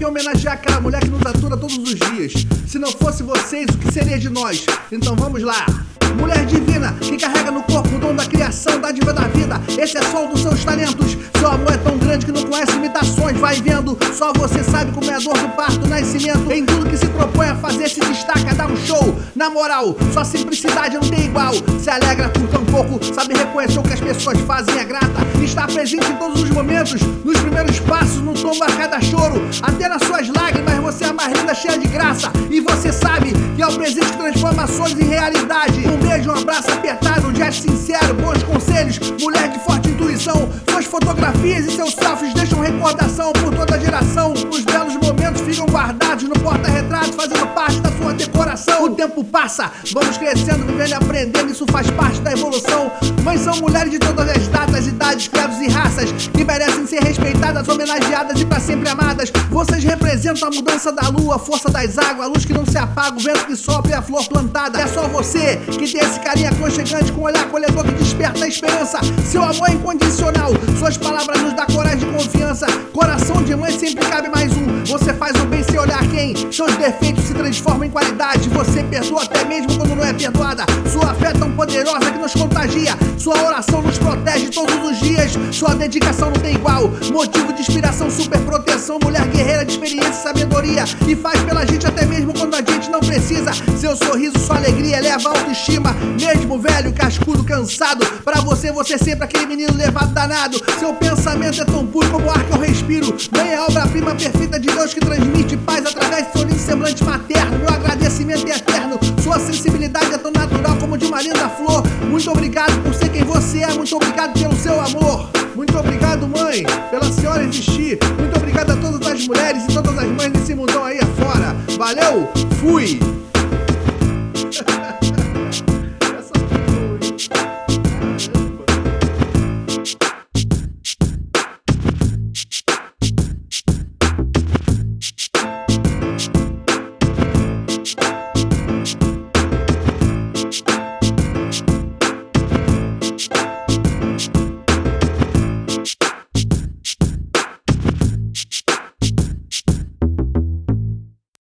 homenagear aquela mulher que nos atura todos os dias. Se não fosse vocês, o que seria de nós? Então vamos lá. Mulher divina, que carrega no corpo o dom da criação, dádiva da vida. Esse é só um dos seus talentos. Seu amor é tão grande que não conhece imitações. Vai vendo, só você sabe como é a dor do parto, do nascimento. Em tudo que se propõe a fazer, se destaca, dá um show. Na moral, sua simplicidade não tem igual. Se alegra por tão pouco, sabe reconhecer o que as pessoas fazem, é grata. Está presente em todos os momentos, nos primeiros passos, no tombo a cada choro. Até nas suas lágrimas, você é uma linda, cheia de graça. E você sabe que é o presente que transforma sonhos em realidade. Um beijo, um abraço apertado, um gesto sincero, bons conselhos, mulher de forte intuição. Suas fotografias e seus selfies deixam recordação por toda a geração. Os belos momentos ficam guardados no porta-retrato, fazendo parte da sua decoração. O tempo passa, vamos crescendo, vivendo e aprendendo, isso faz parte da evolução. Mas são mulheres de todas as datas, idades, credos e raças, que merecem ser respeitadas, homenageadas e pra sempre amadas. Vocês representam a mudança da lua, a força das águas, a luz que não se apaga, o vento que sopra e a flor plantada. É só você que tem esse carinho aconchegante, com um olhar acolhedor que desperta a esperança. Seu amor é incondicional, suas palavras nos dão coragem e confiança. Coração de mãe sempre cabe mais um. Você faz o bem sem olhar quem. Seus defeitos se transformam em qualidade. Você perdoa até mesmo quando não é perdoada. Sua fé é tão poderosa que nos contagia. Sua oração nos protege todos os dias. Sua dedicação não tem igual. Motivo de inspiração, super proteção. Mulher guerreira de experiência e sabedoria. E faz pela gente até mesmo quando a gente não precisa. Seu sorriso, sua alegria eleva a autoestima. Mesmo velho, cascudo, cansado, pra você, você é sempre aquele menino levado danado. Seu pensamento é tão puro como o ar que eu respiro. Mãe é a obra-prima perfeita de Deus que transmite paz através de seu lindo semblante materno. Meu agradecimento é eterno. Sua sensibilidade é tão natural como de uma linda flor. Muito obrigado por ser quem você é. Muito obrigado pelo seu amor. Muito obrigado, mãe, pela senhora existir. Muito obrigado a todas as mulheres e todas as mães desse mundão aí afora. Valeu, fui!